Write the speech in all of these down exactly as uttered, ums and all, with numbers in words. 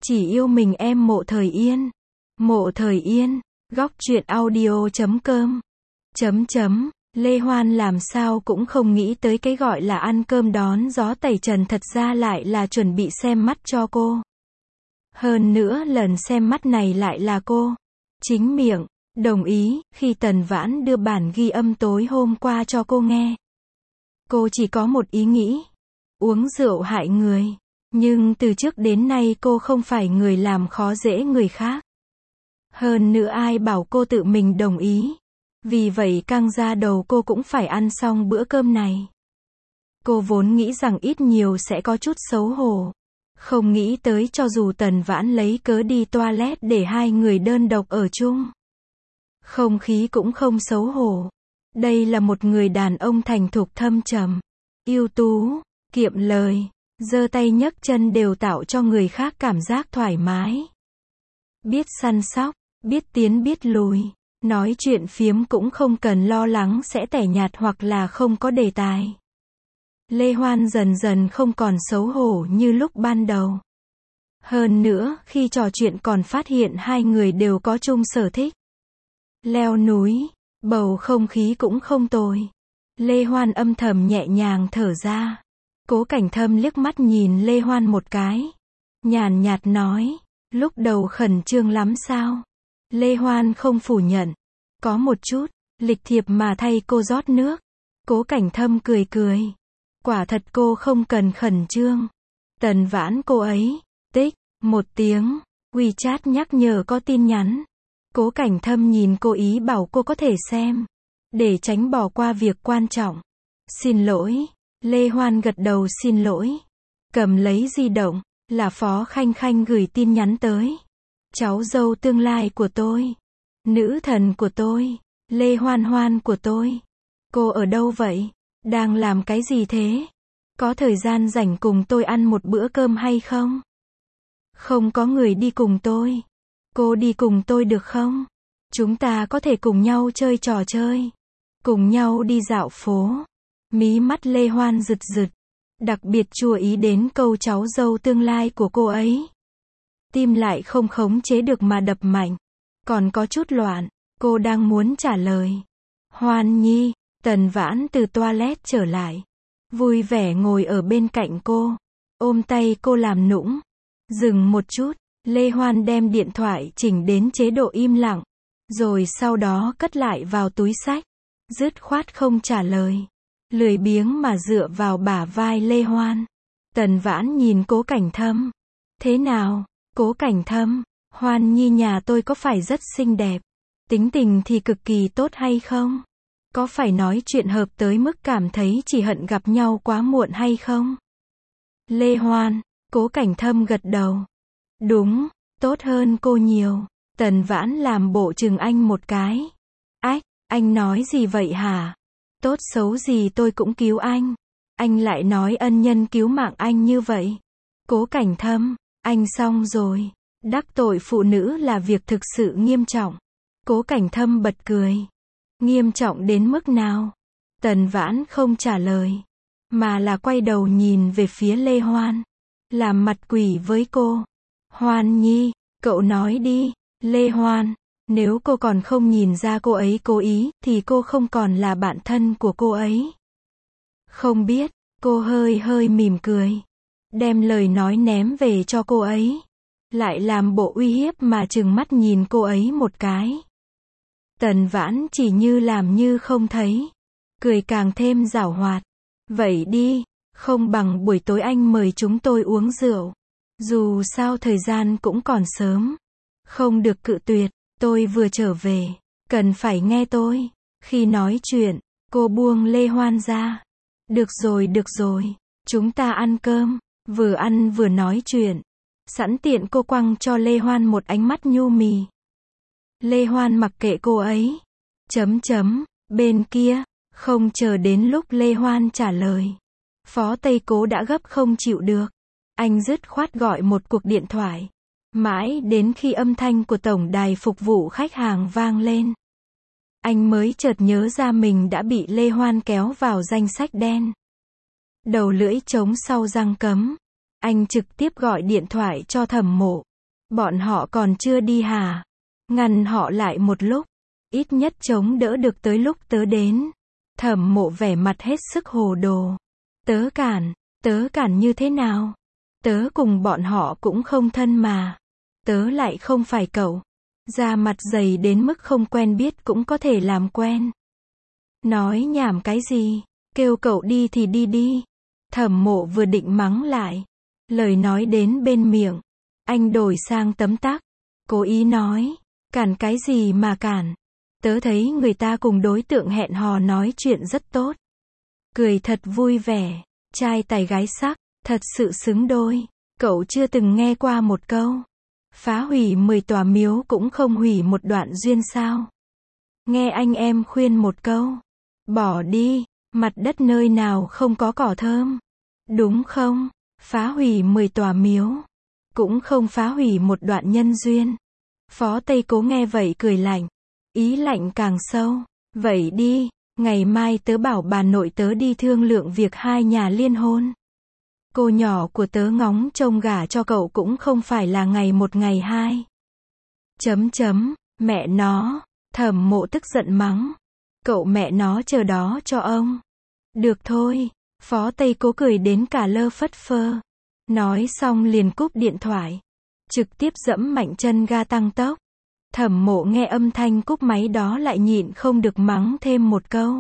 Chỉ yêu mình em Mộ Thời Yên. Mộ Thời Yên, góc truyện audio chấm com. Chấm chấm, Lê Hoan làm sao cũng không nghĩ tới cái gọi là ăn cơm đón gió tẩy trần thật ra lại là chuẩn bị xem mắt cho cô. Hơn nữa lần xem mắt này lại là cô. Chính miệng, đồng ý, khi Tần Vãn đưa bản ghi âm tối hôm qua cho cô nghe. Cô chỉ có một ý nghĩ. Uống rượu hại người. Nhưng từ trước đến nay cô không phải người làm khó dễ người khác. Hơn nữa ai bảo cô tự mình đồng ý. Vì vậy căng ra đầu cô cũng phải ăn xong bữa cơm này. Cô vốn nghĩ rằng ít nhiều sẽ có chút xấu hổ. Không nghĩ tới cho dù Tần Vãn lấy cớ đi toilet để hai người đơn độc ở chung. Không khí cũng không xấu hổ. Đây là một người đàn ông thành thục thâm trầm, ưu tú, kiệm lời, giơ tay nhấc chân đều tạo cho người khác cảm giác thoải mái. Biết săn sóc, biết tiến biết lùi, nói chuyện phiếm cũng không cần lo lắng sẽ tẻ nhạt hoặc là không có đề tài. Lê Hoan dần dần không còn xấu hổ như lúc ban đầu. Hơn nữa, khi trò chuyện còn phát hiện hai người đều có chung sở thích. Leo núi, bầu không khí cũng không tồi. Lê Hoan âm thầm nhẹ nhàng thở ra. Cố Cảnh Thâm liếc mắt nhìn Lê Hoan một cái. Nhàn nhạt nói, lúc đầu khẩn trương lắm sao? Lê Hoan không phủ nhận. Có một chút, lịch thiệp mà thay cô rót nước. Cố Cảnh Thâm cười cười. Quả thật cô không cần khẩn trương. Tần Vãn cô ấy, tích, một tiếng, WeChat nhắc nhở có tin nhắn. Cố Cảnh Thâm nhìn cô ý bảo cô có thể xem. Để tránh bỏ qua việc quan trọng. Xin lỗi. Lê Hoan gật đầu xin lỗi. Cầm lấy di động, là Phó Khanh Khanh gửi tin nhắn tới. Cháu dâu tương lai của tôi. Nữ thần của tôi. Lê Hoan Hoan của tôi. Cô ở đâu vậy? Đang làm cái gì thế? Có thời gian rảnh cùng tôi ăn một bữa cơm hay không? Không có người đi cùng tôi. Cô đi cùng tôi được không? Chúng ta có thể cùng nhau chơi trò chơi. Cùng nhau đi dạo phố. Mí mắt Lê Hoan rực rực. Đặc biệt chú ý đến câu cháu dâu tương lai của cô ấy. Tim lại không khống chế được mà đập mạnh. Còn có chút loạn. Cô đang muốn trả lời. Hoan Nhi. Tần Vãn từ toilet trở lại. Vui vẻ ngồi ở bên cạnh cô. Ôm tay cô làm nũng. Dừng một chút. Lê Hoan đem điện thoại chỉnh đến chế độ im lặng. Rồi sau đó cất lại vào túi xách. Dứt khoát không trả lời. Lười biếng mà dựa vào bả vai Lê Hoan. Tần Vãn nhìn Cố Cảnh Thâm. Thế nào, Cố Cảnh Thâm? Hoan Nhi nhà tôi có phải rất xinh đẹp? Tính tình thì cực kỳ tốt hay không? Có phải nói chuyện hợp tới mức cảm thấy chỉ hận gặp nhau quá muộn hay không? Lê Hoan, Cố Cảnh Thâm gật đầu. Đúng, tốt hơn cô nhiều. Tần Vãn làm bộ chừng anh một cái. Ách, anh nói gì vậy hả? Tốt xấu gì tôi cũng cứu anh. Anh lại nói ân nhân cứu mạng anh như vậy. Cố Cảnh Thâm, anh xong rồi. Đắc tội phụ nữ là việc thực sự nghiêm trọng. Cố Cảnh Thâm bật cười. Nghiêm trọng đến mức nào? Tần Vãn không trả lời. Mà là quay đầu nhìn về phía Lê Hoan. Làm mặt quỷ với cô. Hoan Nhi, cậu nói đi. Lê Hoan, nếu cô còn không nhìn ra cô ấy cố ý, thì cô không còn là bạn thân của cô ấy. Không biết, cô hơi hơi mỉm cười. Đem lời nói ném về cho cô ấy. Lại làm bộ uy hiếp mà trừng mắt nhìn cô ấy một cái. Tần Vãn chỉ như làm như không thấy. Cười càng thêm giảo hoạt. Vậy đi, không bằng buổi tối anh mời chúng tôi uống rượu. Dù sao thời gian cũng còn sớm. Không được cự tuyệt, tôi vừa trở về. Cần phải nghe tôi. Khi nói chuyện, cô buông Lê Hoan ra. Được rồi được rồi, chúng ta ăn cơm. Vừa ăn vừa nói chuyện. Sẵn tiện cô quăng cho Lê Hoan một ánh mắt nhu mì. Lê Hoan mặc kệ cô ấy. Chấm chấm, bên kia, không chờ đến lúc Lê Hoan trả lời. Phó Tây Cố đã gấp không chịu được. Anh dứt khoát gọi một cuộc điện thoại. Mãi đến khi âm thanh của tổng đài phục vụ khách hàng vang lên. Anh mới chợt nhớ ra mình đã bị Lê Hoan kéo vào danh sách đen. Đầu lưỡi trống sau răng cấm. Anh trực tiếp gọi điện thoại cho Thẩm Mộ. Bọn họ còn chưa đi hả? Ngăn họ lại một lúc. Ít nhất chống đỡ được tới lúc tớ đến. Thẩm Mộ vẻ mặt hết sức hồ đồ. Tớ cản, tớ cản như thế nào? Tớ cùng bọn họ cũng không thân mà. Tớ lại không phải cậu. Da mặt dày đến mức không quen biết cũng có thể làm quen. Nói nhảm cái gì? Kêu cậu đi thì đi đi. Thẩm Mộ vừa định mắng lại. Lời nói đến bên miệng. Anh đổi sang tấm tắc. Cố ý nói. Cản cái gì mà cản? Tớ thấy người ta cùng đối tượng hẹn hò nói chuyện rất tốt. Cười thật vui vẻ. Trai tài gái sắc. Thật sự xứng đôi. Cậu chưa từng nghe qua một câu. Phá hủy mười tòa miếu cũng không hủy một đoạn duyên sao? Nghe anh em khuyên một câu. Bỏ đi. Mặt đất nơi nào không có cỏ thơm. Đúng không? Phá hủy mười tòa miếu. Cũng không phá hủy một đoạn nhân duyên. Phó Tây Cố nghe vậy cười lạnh. Ý lạnh càng sâu. Vậy đi. Ngày mai tớ bảo bà nội tớ đi thương lượng việc hai nhà liên hôn. Cô nhỏ của tớ ngóng trông gả cho cậu cũng không phải là ngày một ngày hai. Chấm chấm. Mẹ nó. Thẩm Mộ tức giận mắng. Cậu mẹ nó chờ đó cho ông. Được thôi. Phó Tây Cố cười đến cả lơ phất phơ. Nói xong liền cúp điện thoại. Trực tiếp dẫm mạnh chân ga tăng tốc. Thẩm Mộ nghe âm thanh cúp máy đó lại nhịn không được mắng thêm một câu.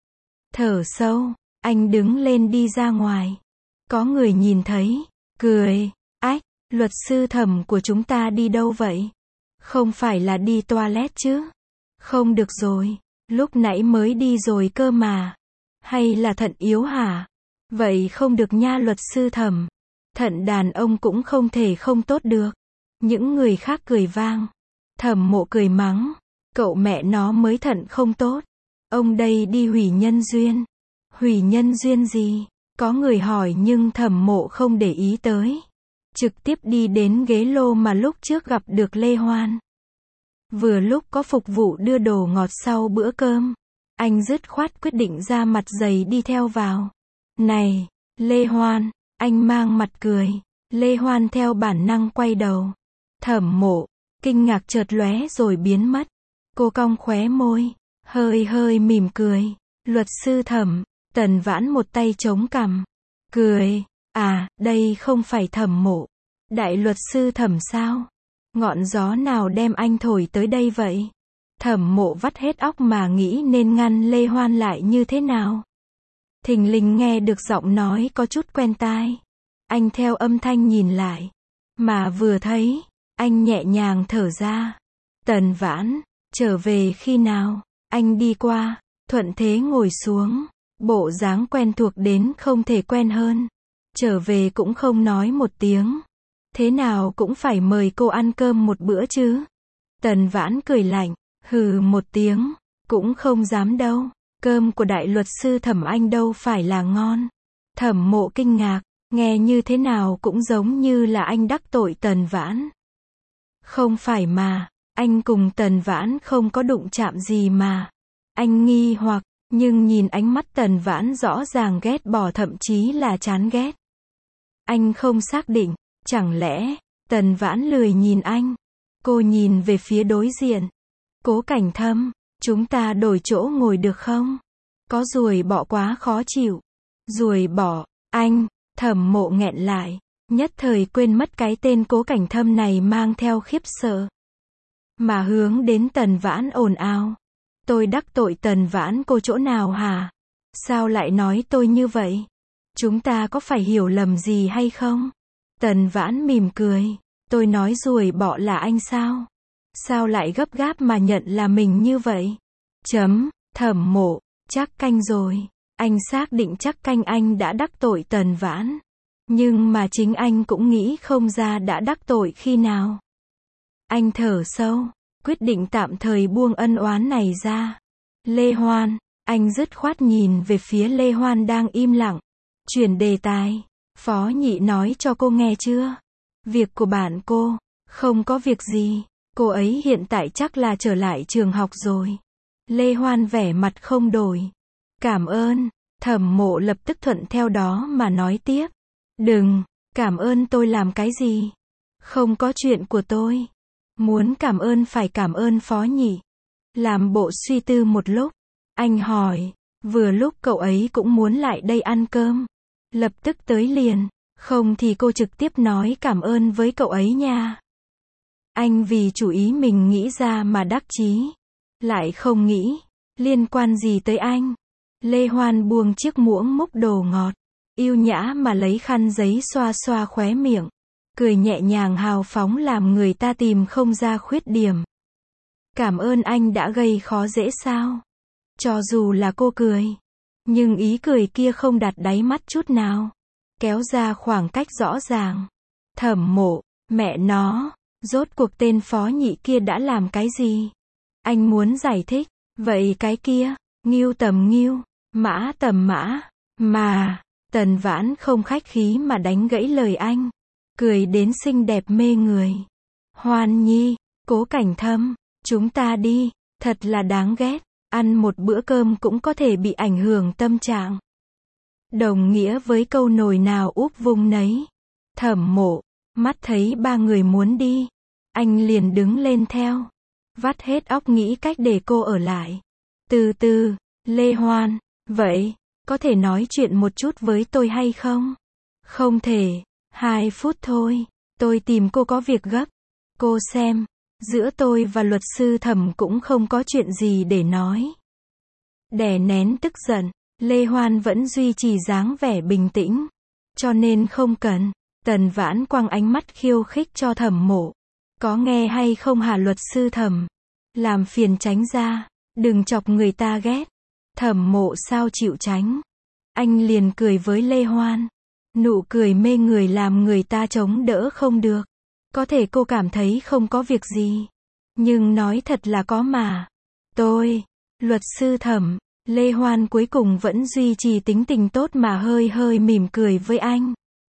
Thở sâu. Anh đứng lên đi ra ngoài. Có người nhìn thấy. Cười. Ách. Luật sư Thẩm của chúng ta đi đâu vậy? Không phải là đi toilet chứ? Không được rồi. Lúc nãy mới đi rồi cơ mà. Hay là thận yếu hả? Vậy không được nha luật sư Thẩm. Thận đàn ông cũng không thể không tốt được. Những người khác cười vang. Thẩm Mộ cười mắng. Cậu mẹ nó mới thận không tốt. Ông đây đi hủy nhân duyên. Hủy nhân duyên gì? Có người hỏi nhưng Thẩm Mộ không để ý tới. Trực tiếp đi đến ghế lô mà lúc trước gặp được Lê Hoan. Vừa lúc có phục vụ đưa đồ ngọt sau bữa cơm. Anh dứt khoát quyết định ra mặt dày đi theo vào. Này, Lê Hoan, anh mang mặt cười. Lê Hoan theo bản năng quay đầu. Thẩm Mộ, kinh ngạc chợt lóe rồi biến mất. Cô cong khóe môi, hơi hơi mỉm cười. Luật sư Thẩm, Tần Vãn một tay chống cằm. Cười, à, đây không phải Thẩm Mộ. Đại luật sư Thẩm sao? Ngọn gió nào đem anh thổi tới đây vậy? Thẩm Mộ vắt hết óc mà nghĩ nên ngăn Lê Hoan lại như thế nào. Thình lình nghe được giọng nói có chút quen tai. Anh theo âm thanh nhìn lại. Mà vừa thấy, anh nhẹ nhàng thở ra. Tần Vãn, trở về khi nào? Anh đi qua, thuận thế ngồi xuống. Bộ dáng quen thuộc đến không thể quen hơn. Trở về cũng không nói một tiếng. Thế nào cũng phải mời cô ăn cơm một bữa chứ. Tần Vãn cười lạnh, hừ một tiếng, cũng không dám đâu. Cơm của đại luật sư Thẩm anh đâu phải là ngon. Thẩm Mộ kinh ngạc, nghe như thế nào cũng giống như là anh đắc tội Tần Vãn. Không phải mà, anh cùng Tần Vãn không có đụng chạm gì mà. Anh nghi hoặc, nhưng nhìn ánh mắt Tần Vãn rõ ràng ghét bỏ thậm chí là chán ghét. Anh không xác định, chẳng lẽ, Tần Vãn lười nhìn anh. Cô nhìn về phía đối diện. Cố Cảnh Thâm, chúng ta đổi chỗ ngồi được không? Có ruồi bọ quá khó chịu. Ruồi bọ, anh, Thẩm Mộ nghẹn lại. Nhất thời quên mất cái tên Cố Cảnh Thâm này mang theo khiếp sợ. Mà hướng đến Tần Vãn ồn ào. Tôi đắc tội Tần Vãn cô chỗ nào hả? Sao lại nói tôi như vậy? Chúng ta có phải hiểu lầm gì hay không? Tần Vãn mỉm cười. Tôi nói ruồi bọ là anh sao? Sao lại gấp gáp mà nhận là mình như vậy? Chấm, Thẩm Mộ, chắc canh rồi. Anh xác định chắc canh anh đã đắc tội Tần Vãn. Nhưng mà chính anh cũng nghĩ không ra đã đắc tội khi nào. Anh thở sâu, quyết định tạm thời buông ân oán này ra. Lê Hoan, anh dứt khoát nhìn về phía Lê Hoan đang im lặng. Chuyển đề tài. Phó Nhị nói cho cô nghe chưa? Việc của bạn cô, không có việc gì. Cô ấy hiện tại chắc là trở lại trường học rồi. Lê Hoan vẻ mặt không đổi. Cảm ơn. Thẩm Mộ lập tức thuận theo đó mà nói tiếp. Đừng, cảm ơn tôi làm cái gì? Không có chuyện của tôi. Muốn cảm ơn phải cảm ơn Phó Nhị. Làm bộ suy tư một lúc, anh hỏi, vừa lúc cậu ấy cũng muốn lại đây ăn cơm. Lập tức tới liền, không thì cô trực tiếp nói cảm ơn với cậu ấy nha. Anh vì chủ ý mình nghĩ ra mà đắc chí. Lại không nghĩ, liên quan gì tới anh. Lê Hoan buông chiếc muỗng múc đồ ngọt, yêu nhã mà lấy khăn giấy xoa xoa khóe miệng. Cười nhẹ nhàng hào phóng làm người ta tìm không ra khuyết điểm. Cảm ơn anh đã gây khó dễ sao? Cho dù là cô cười, nhưng ý cười kia không đặt đáy mắt chút nào. Kéo ra khoảng cách rõ ràng. Thẩm Mộ, mẹ nó, rốt cuộc tên Phó Nhị kia đã làm cái gì? Anh muốn giải thích, vậy cái kia, Ngưu tầm Ngưu, Mã tầm Mã, mà, Tần Vãn không khách khí mà đánh gãy lời anh. Cười đến xinh đẹp mê người. Hoan Nhi, Cố Cảnh Thâm, chúng ta đi, thật là đáng ghét, ăn một bữa cơm cũng có thể bị ảnh hưởng tâm trạng. Đồng nghĩa với câu nồi nào úp vung nấy. Thẩm Mộ, mắt thấy ba người muốn đi, anh liền đứng lên theo. Vắt hết óc nghĩ cách để cô ở lại. Từ từ, Lê Hoan, vậy, có thể nói chuyện một chút với tôi hay không? Không thể, hai phút thôi, tôi tìm cô có việc gấp. Cô xem, giữa tôi và luật sư Thẩm cũng không có chuyện gì để nói. Đè nén tức giận, Lê Hoan vẫn duy trì dáng vẻ bình tĩnh. Cho nên không cần. Tần Vãn quăng ánh mắt khiêu khích cho Thẩm Mộ. Có nghe hay không hả luật sư Thẩm? Làm phiền tránh ra, đừng chọc người ta ghét. Thẩm Mộ sao chịu tránh? Anh liền cười với Lê Hoan. Nụ cười mê người làm người ta chống đỡ không được. Có thể cô cảm thấy không có việc gì. Nhưng nói thật là có mà. Tôi, luật sư Thẩm, Lê Hoan cuối cùng vẫn duy trì tính tình tốt mà hơi hơi mỉm cười với anh.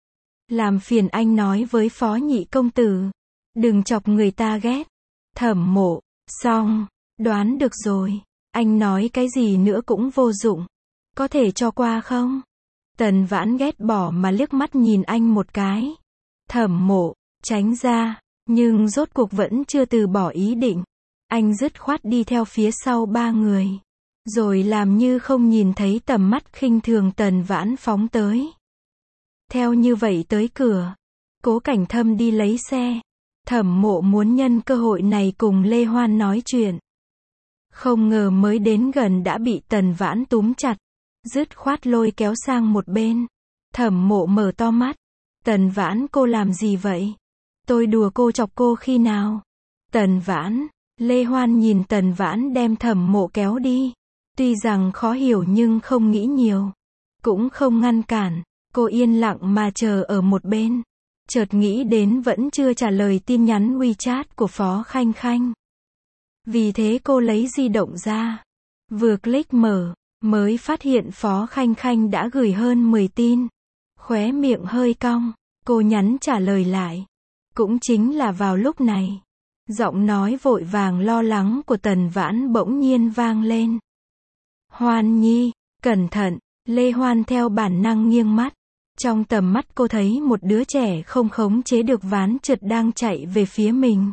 Làm phiền anh nói với Phó Nhị công tử. Đừng chọc người ta ghét. Thẩm Mộ, xong, đoán được rồi. Anh nói cái gì nữa cũng vô dụng. Có thể cho qua không? Tần Vãn ghét bỏ mà liếc mắt nhìn anh một cái. Thẩm Mộ, tránh ra, nhưng rốt cuộc vẫn chưa từ bỏ ý định. Anh dứt khoát đi theo phía sau ba người. Rồi làm như không nhìn thấy tầm mắt khinh thường Tần Vãn phóng tới. Theo như vậy tới cửa. Cố Cảnh Thâm đi lấy xe. Thẩm Mộ muốn nhân cơ hội này cùng Lê Hoan nói chuyện. Không ngờ mới đến gần đã bị Tần Vãn túm chặt. Dứt khoát lôi kéo sang một bên. Thẩm Mộ mở to mắt. Tần Vãn, cô làm gì vậy? Tôi đùa cô, chọc cô khi nào? Tần Vãn, Lê Hoan nhìn Tần Vãn đem Thẩm Mộ kéo đi. Tuy rằng khó hiểu nhưng không nghĩ nhiều. Cũng không ngăn cản. Cô yên lặng mà chờ ở một bên. Chợt nghĩ đến vẫn chưa trả lời tin nhắn WeChat của Phó Khanh Khanh. Vì thế cô lấy di động ra. Vừa click mở, mới phát hiện Phó Khanh Khanh đã gửi hơn mười tin. Khóe miệng hơi cong, cô nhắn trả lời lại. Cũng chính là vào lúc này, giọng nói vội vàng lo lắng của Tần Vãn bỗng nhiên vang lên. Hoan Nhi, cẩn thận. Lê Hoan theo bản năng nghiêng mắt. Trong tầm mắt cô thấy một đứa trẻ không khống chế được ván trượt đang chạy về phía mình.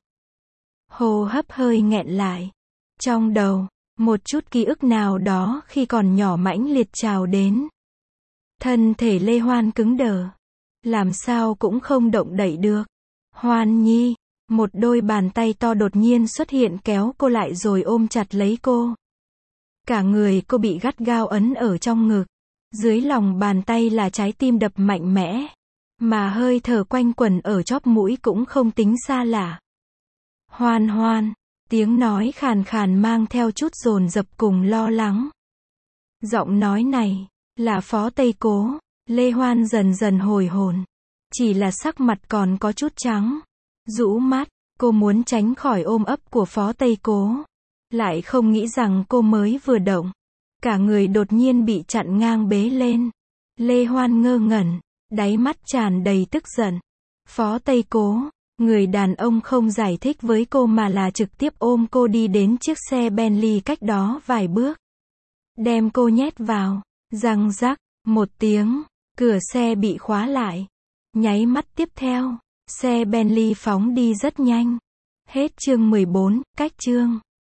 Hô hấp hơi nghẹn lại. Trong đầu, một chút ký ức nào đó khi còn nhỏ mãnh liệt trào đến. Thân thể Lê Hoan cứng đờ. Làm sao cũng không động đậy được. Hoan Nhi, một đôi bàn tay to đột nhiên xuất hiện kéo cô lại rồi ôm chặt lấy cô. Cả người cô bị gắt gao ấn ở trong ngực. Dưới lòng bàn tay là trái tim đập mạnh mẽ. Mà hơi thở quanh quẩn ở chóp mũi cũng không tính xa lạ. Hoan Hoan, tiếng nói khàn khàn mang theo chút dồn dập cùng lo lắng. Giọng nói này, là Phó Tây Cố. Lê Hoan dần dần hồi hồn. Chỉ là sắc mặt còn có chút trắng. Rũ mắt, cô muốn tránh khỏi ôm ấp của Phó Tây Cố. Lại không nghĩ rằng cô mới vừa động. Cả người đột nhiên bị chặn ngang bế lên. Lê Hoan ngơ ngẩn, đáy mắt tràn đầy tức giận. Phó Tây Cố, người đàn ông không giải thích với cô mà là trực tiếp ôm cô đi đến chiếc xe Bentley cách đó vài bước. Đem cô nhét vào, răng rắc, một tiếng, cửa xe bị khóa lại. Nháy mắt tiếp theo, Xe Bentley phóng đi rất nhanh. Hết chương mười bốn, cách chương.